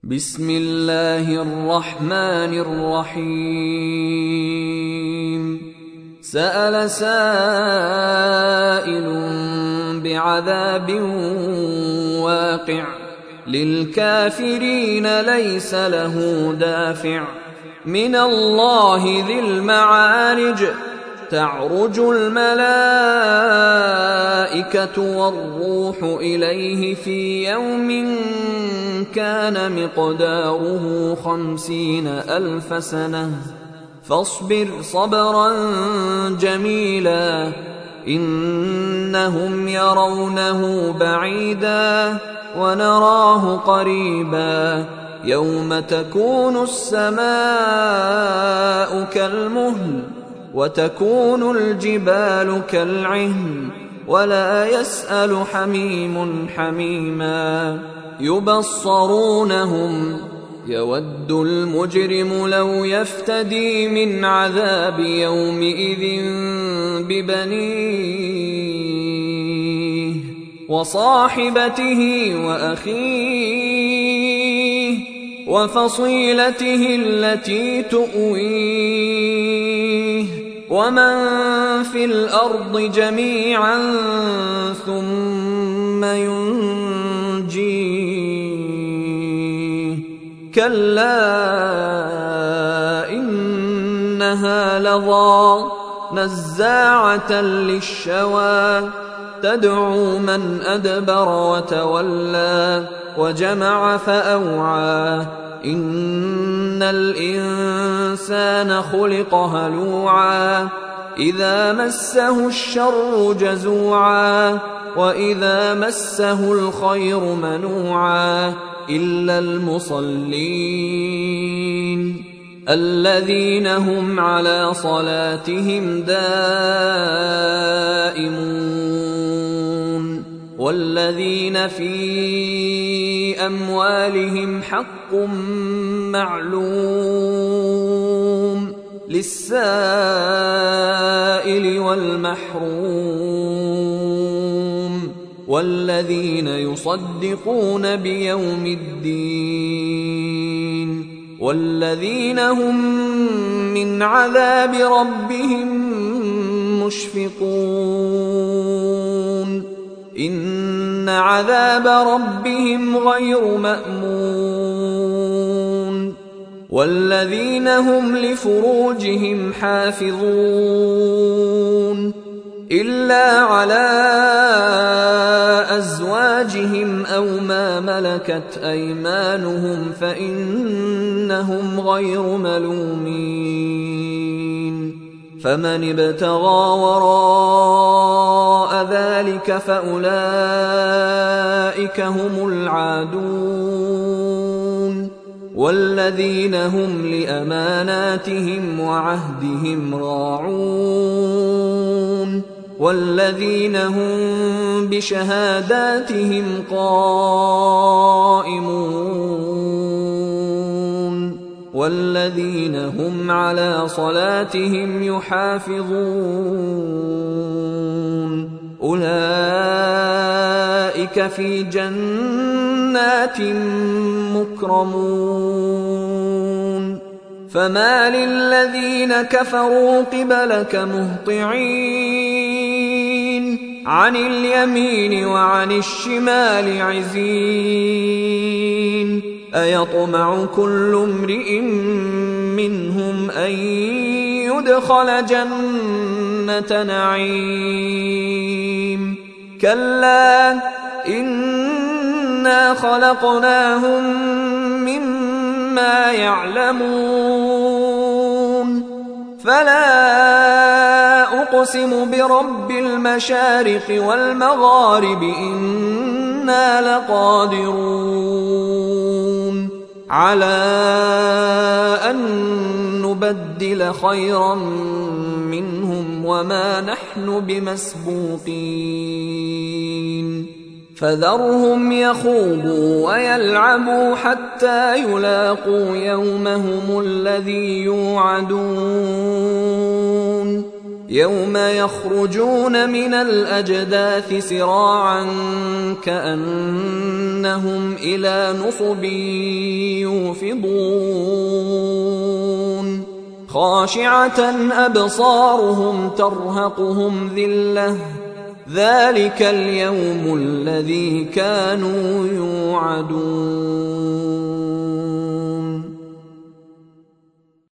بسم الله الرحمن الرحيم سأل سائل بعذاب واقع للكافرين ليس له دافع من الله ذي المعارج تعرج الملائكة والروح إليه في يوم كان مقداره 50,000 سنة فاصبر صبرا جميلا إنهم يرونه بعيدا ونراه قريبا يوم تكون السماء كالمهل وتكون الجبال كالعهن ولا يسأل حميم حميما يبصرونهم يود المجرم لو يفتدي من عذاب يومئذ ببنيه وصاحبته وأخيه وفصيلته التي تؤويه ومن في الأرض جميعا ثم ينجيه كلا إنها لظى نزاعة للشوى تدعو من أدبر وتولى وجمع فأوعى إن الإنسان خلق هلوعا إذا مسه الشر جزوعا وإذا مسه الخير منوعا إلا المصلين الذين هم على صلاتهم دائمون والذين في أموالهم حق معلوم للسائل والمحروم والذين يصدقون بيوم الدين والذين هم من عذاب ربهم مشفقون إن عذاب ربهم غير مأمون والذين هم لفروجهم حافظون إلا على أزواجهم أو ما ملكت أيمانهم فإنهم غير ملومين فمن ابتغى وراء ذلك فأولئك هم العادون والذين هم لأماناتهم وعهدهم راعون والذين هم بشهاداتهم قائمون والذين هم على صلاتهم يحافظون أولئك في جنات مكرمون فما للذين كفروا قبلك مهطعين عن اليمين وعن الشمال عزين أيطمع كل امرئ منهم أن يدخل جنة نعيم كلا إنا خلقناهم مما يعلمون فلا أقسم برب المشارق والمغارب إنا لقادرون على أن نبدل خيرا منهم وما نحن بمسبوقين فذرهم يخوضوا ويلعبوا حتى يلاقوا يومهم الذي يوعدون يوم يخرجون من الأجداث سراعا كأنهم إلى نصب يوفضون خاشعة أبصارهم ترهقهم ذلة ذلك اليوم الذي كانوا يوعدون